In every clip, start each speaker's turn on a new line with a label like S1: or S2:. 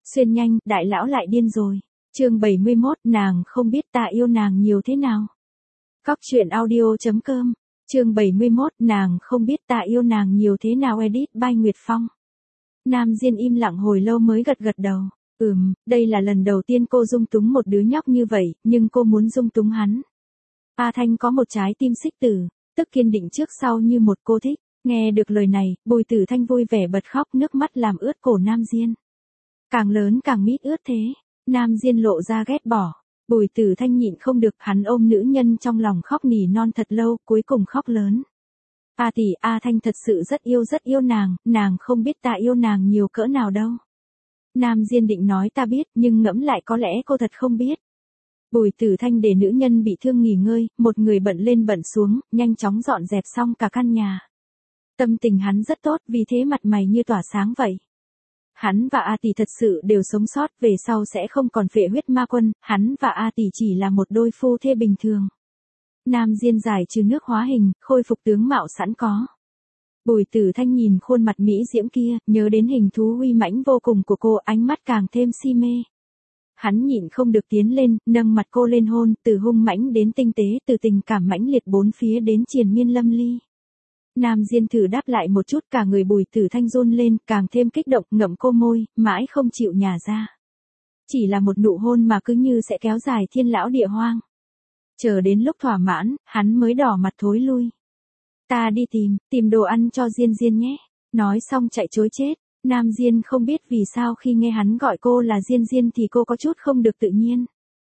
S1: Xuyên nhanh, đại lão lại điên rồi. Chương 71, nàng không biết ta yêu nàng nhiều thế nào. Cóc truyện audio.com. Chương 71, nàng không biết ta yêu nàng nhiều thế nào. Edit by Nguyệt Phong. Nam Diên im lặng hồi lâu mới gật gật đầu. Đây là lần đầu tiên cô dung túng một đứa nhóc như vậy, nhưng cô muốn dung túng hắn. A Thanh có một trái tim xích tử, tức kiên định trước sau như một cô thích. Nghe được lời này, Bùi Tử Thanh vui vẻ bật khóc, nước mắt làm ướt cổ Nam Diên. Càng lớn càng mít ướt thế. Nam Diên lộ ra ghét bỏ. Bùi Tử Thanh nhịn không được, hắn ôm nữ nhân trong lòng khóc nỉ non thật lâu, cuối cùng khóc lớn. A tỷ, A Thanh thật sự rất yêu nàng không biết ta yêu nàng nhiều cỡ nào đâu. Nam Diên định nói ta biết, nhưng ngẫm lại có lẽ cô thật không biết. Bùi Tử Thanh để nữ nhân bị thương nghỉ ngơi, một người bận lên bận xuống, nhanh chóng dọn dẹp xong cả căn nhà. Tâm tình hắn rất tốt, vì thế mặt mày như tỏa sáng vậy. Hắn và A tỷ thật sự đều sống sót, về sau sẽ không còn phệ huyết ma quân, hắn và A tỷ chỉ là một đôi phu thê bình thường. Nam Diên giải trừ nước hóa hình, khôi phục tướng mạo sẵn có. Bùi Tử Thanh nhìn khuôn mặt mỹ diễm kia, nhớ đến hình thú uy mãnh vô cùng của cô, ánh mắt càng thêm si mê. Hắn nhịn không được tiến lên, nâng mặt cô lên hôn, từ hung mãnh đến tinh tế, từ tình cảm mãnh liệt bốn phía đến triền miên lâm ly. Nam Diên thử đáp lại một chút, cả người Bùi Tử Thanh run lên, càng thêm kích động, ngậm cô môi, mãi không chịu nhả ra. Chỉ là một nụ hôn mà cứ như sẽ kéo dài thiên lão địa hoang. Chờ đến lúc thỏa mãn, hắn mới đỏ mặt thối lui. Ta đi tìm đồ ăn cho Diên Diên nhé. Nói xong chạy trối chết. Nam Diên không biết vì sao khi nghe hắn gọi cô là Diên Diên thì cô có chút không được tự nhiên.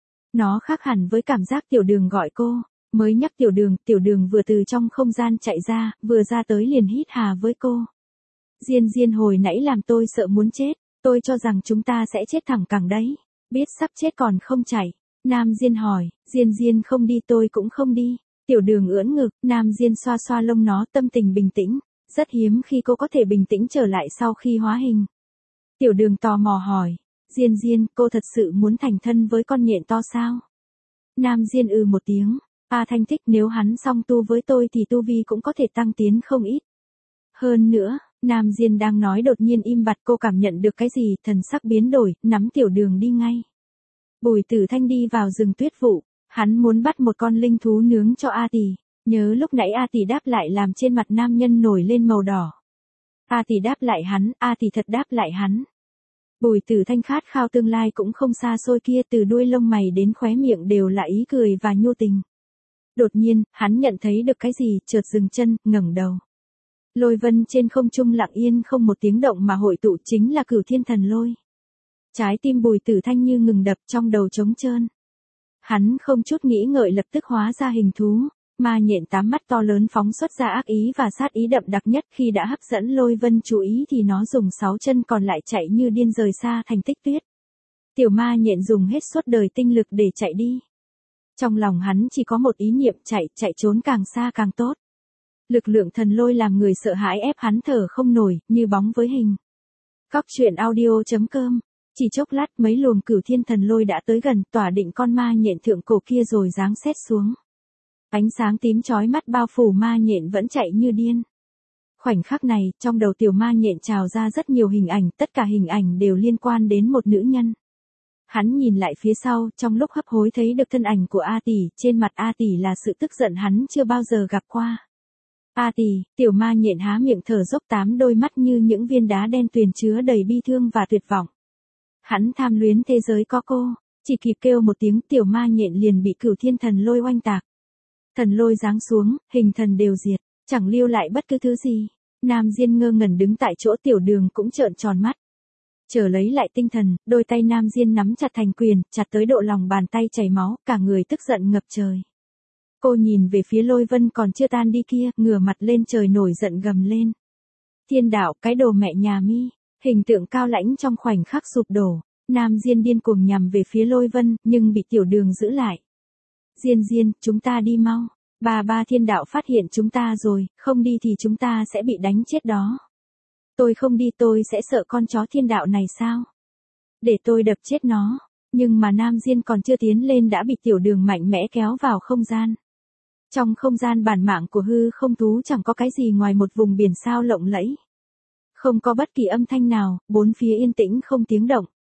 S1: Nó khác hẳn với cảm giác Tiểu Đường gọi cô. Mới nhắc Tiểu Đường vừa từ trong không gian chạy ra, vừa ra tới liền hít hà với cô. Diên Diên hồi nãy làm tôi sợ muốn chết, tôi cho rằng chúng ta sẽ chết thẳng cẳng đấy. Biết sắp chết còn không chạy. Nam Diên hỏi, Diên Diên không đi tôi cũng không đi. Tiểu Đường ưỡn ngực, Nam Diên xoa xoa lông nó, tâm tình bình tĩnh. Rất hiếm khi cô có thể bình tĩnh trở lại sau khi hóa hình. Tiểu Đường tò mò hỏi, Diên Diên, cô thật sự muốn thành thân với con nhện to sao? Nam Diên một tiếng. A Thanh thích, nếu hắn song tu với tôi thì tu vi cũng có thể tăng tiến không ít. Hơn nữa, Nam Diên đang nói đột nhiên im bặt, cô cảm nhận được cái gì, thần sắc biến đổi, nắm Tiểu Đường đi ngay. Bùi Tử Thanh đi vào rừng tuyết vụ, hắn muốn bắt một con linh thú nướng cho A tỷ. Nhớ lúc nãy A tỷ đáp lại làm trên mặt nam nhân nổi lên màu đỏ. A tỷ đáp lại hắn, A tỷ thật đáp lại hắn. Bùi Tử Thanh khát khao tương lai cũng không xa xôi kia, từ đuôi lông mày đến khóe miệng đều là ý cười và nhu tình. Đột nhiên, hắn nhận thấy được cái gì, chợt dừng chân, ngẩng đầu. Lôi vân trên không trung lặng yên không một tiếng động mà hội tụ, chính là Cửu Thiên Thần Lôi. Trái tim Bùi Tử Thanh như ngừng đập, trong đầu trống trơn. Hắn không chút nghĩ ngợi lập tức hóa ra hình thú. Ma nhện 8 mắt to lớn phóng xuất ra ác ý và sát ý đậm đặc nhất, khi đã hấp dẫn Lôi Vân chú ý thì nó dùng 6 chân còn lại chạy như điên rời xa thành tích tuyết. Tiểu ma nhện dùng hết suốt đời tinh lực để chạy đi. Trong lòng hắn chỉ có một ý niệm, chạy trốn càng xa càng tốt. Lực lượng thần lôi làm người sợ hãi ép hắn thở không nổi, như bóng với hình. Cóc truyện audio.com. Chỉ chốc lát mấy luồng Cửu Thiên Thần Lôi đã tới gần, tỏa định con ma nhện thượng cổ kia rồi giáng sét xuống. Ánh sáng tím chói mắt bao phủ ma nhện vẫn chạy như điên. Khoảnh khắc này, trong đầu tiểu ma nhện trào ra rất nhiều hình ảnh, tất cả hình ảnh đều liên quan đến một nữ nhân. Hắn nhìn lại phía sau, trong lúc hấp hối thấy được thân ảnh của A tỷ, trên mặt A tỷ là sự tức giận hắn chưa bao giờ gặp qua. A tỷ, tiểu ma nhện há miệng thở dốc, 8 đôi mắt như những viên đá đen tuyền chứa đầy bi thương và tuyệt vọng. Hắn tham luyến thế giới có cô, chỉ kịp kêu một tiếng tiểu ma nhện liền bị Cửu Thiên Thần Lôi oanh tạc. Thần lôi giáng xuống, hình thần đều diệt, chẳng lưu lại bất cứ thứ gì. Nam Diên ngơ ngẩn đứng tại chỗ, Tiểu Đường cũng trợn tròn mắt. Chờ lấy lại tinh thần, đôi tay Nam Diên nắm chặt thành quyền, chặt tới độ lòng bàn tay chảy máu, cả người tức giận ngập trời. Cô nhìn về phía Lôi Vân còn chưa tan đi kia, ngửa mặt lên trời nổi giận gầm lên. Thiên đạo, cái đồ mẹ nhà mi, hình tượng cao lãnh trong khoảnh khắc sụp đổ. Nam Diên điên cuồng nhằm về phía Lôi Vân, nhưng bị Tiểu Đường giữ lại. Diên Diên, chúng ta đi mau. Ba thiên đạo phát hiện chúng ta rồi, không đi thì chúng ta sẽ bị đánh chết đó. Tôi không đi, tôi sẽ sợ con chó thiên đạo này sao? Để tôi đập chết nó. Nhưng mà Nam Diên còn chưa tiến lên đã bị Tiểu Đường mạnh mẽ kéo vào không gian. Trong không gian bản mạng của hư không thú chẳng có cái gì ngoài một vùng biển sao lộng lẫy. Không có bất kỳ âm thanh nào, bốn phía yên tĩnh không tiếng động.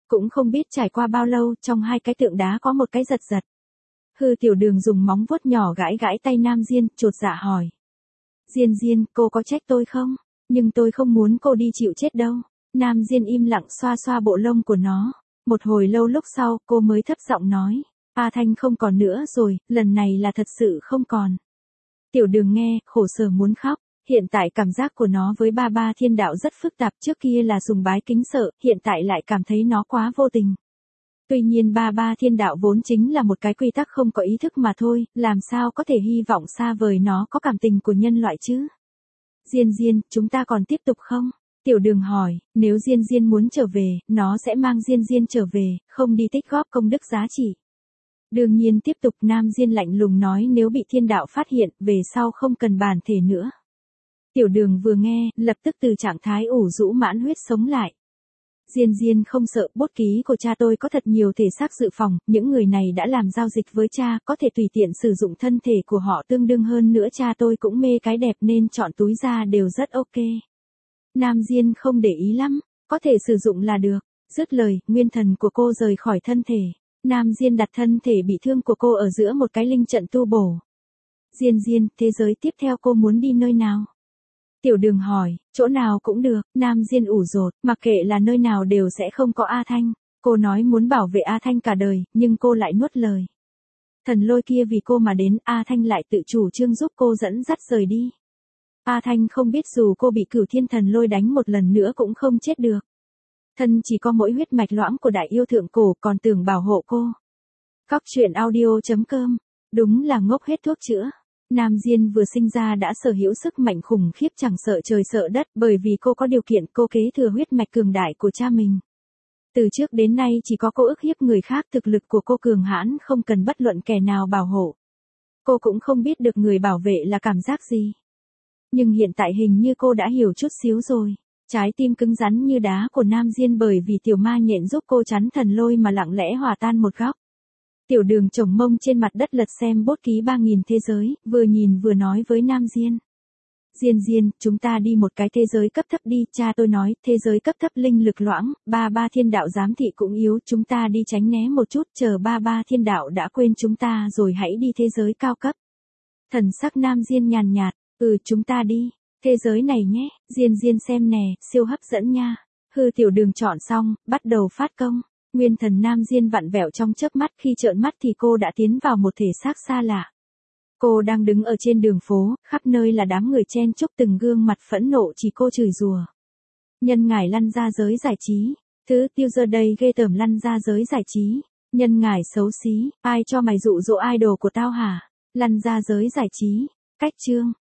S1: Cũng không biết trải qua bao lâu, trong hai cái tượng đá có một cái giật giật. Hư Tiểu Đường dùng móng vuốt nhỏ gãi gãi tay Nam Diên, chột dạ hỏi. Diên Diên, cô có trách tôi không? Nhưng tôi không muốn cô đi chịu chết đâu. Nam Diên im lặng xoa xoa bộ lông của nó. Một hồi lâu lúc sau, cô mới thấp giọng nói. A Thanh không còn nữa rồi, lần này là thật sự không còn. Tiểu Đường nghe, khổ sở muốn khóc. Hiện tại cảm giác của nó với ba ba thiên đạo rất phức tạp, trước kia là sùng bái kính sợ, hiện tại lại cảm thấy nó quá vô tình. Tuy nhiên ba ba thiên đạo vốn chính là một cái quy tắc không có ý thức mà thôi, làm sao có thể hy vọng xa vời nó có cảm tình của nhân loại chứ? Diên Diên, chúng ta còn tiếp tục không? Tiểu Đường hỏi, nếu Diên Diên muốn trở về, nó sẽ mang Diên Diên trở về, không đi tích góp công đức giá trị. Đương nhiên tiếp tục. Nam Diên lạnh lùng nói, nếu bị thiên đạo phát hiện, về sau không cần bản thể nữa. Tiểu Đường vừa nghe, lập tức từ trạng thái ủ rũ mãn huyết sống lại. Diên Diên không sợ, bút ký của cha tôi có thật nhiều thể xác dự phòng, những người này đã làm giao dịch với cha, có thể tùy tiện sử dụng thân thể của họ, tương đương hơn nữa cha tôi cũng mê cái đẹp nên chọn túi da đều rất ok. Nam Diên không để ý lắm, có thể sử dụng là được. Dứt lời, nguyên thần của cô rời khỏi thân thể. Nam Diên đặt thân thể bị thương của cô ở giữa một cái linh trận tu bổ. Diên Diên, thế giới tiếp theo cô muốn đi nơi nào? Tiểu Đường hỏi, chỗ nào cũng được. Nam Diên ủ rột, mặc kệ là nơi nào đều sẽ không có A Thanh. Cô nói muốn bảo vệ A Thanh cả đời, nhưng cô lại nuốt lời. Thần lôi kia vì cô mà đến, A Thanh lại tự chủ trương giúp cô dẫn dắt rời đi. A Thanh không biết dù cô bị Cửu Thiên thần lôi đánh một lần nữa cũng không chết được. Thân chỉ có mỗi huyết mạch loãng của đại yêu thượng cổ còn tưởng bảo hộ cô. Cóc truyện audio.com. Đúng là ngốc hết thuốc chữa. Nam Diên vừa sinh ra đã sở hữu sức mạnh khủng khiếp chẳng sợ trời sợ đất, bởi vì cô có điều kiện, cô kế thừa huyết mạch cường đại của cha mình. Từ trước đến nay chỉ có cô ức hiếp người khác, thực lực của cô cường hãn không cần bất luận kẻ nào bảo hộ. Cô cũng không biết được người bảo vệ là cảm giác gì. Nhưng hiện tại hình như cô đã hiểu chút xíu rồi. Trái tim cứng rắn như đá của Nam Diên bởi vì tiểu ma nhện giúp cô chắn thần lôi mà lặng lẽ hòa tan một góc. Tiểu Đường chồng mông trên mặt đất lật xem bút ký 3000 thế giới, vừa nhìn vừa nói với Nam Diên. Diên Diên, chúng ta đi một cái thế giới cấp thấp đi, cha tôi nói, thế giới cấp thấp linh lực loãng, ba ba thiên đạo giám thị cũng yếu, chúng ta đi tránh né một chút, chờ ba ba thiên đạo đã quên chúng ta rồi hãy đi thế giới cao cấp. Thần sắc Nam Diên nhàn nhạt, chúng ta đi, thế giới này nhé, Diên Diên xem nè, siêu hấp dẫn nha. Hư Tiểu Đường chọn xong, bắt đầu phát công. Nguyên thần Nam Diên vặn vẹo trong chớp mắt, khi trợn mắt thì cô đã tiến vào một thể xác xa lạ. Cô đang đứng ở trên đường phố, khắp nơi là đám người chen chúc, từng gương mặt phẫn nộ chỉ cô chửi rủa. Nhân ngải lăn ra giới giải trí. Thứ tiêu giờ đây ghê tởm lăn ra giới giải trí. Nhân ngải xấu xí, ai cho mày dụ dỗ idol của tao hả? Lăn ra giới giải trí. Cách chương.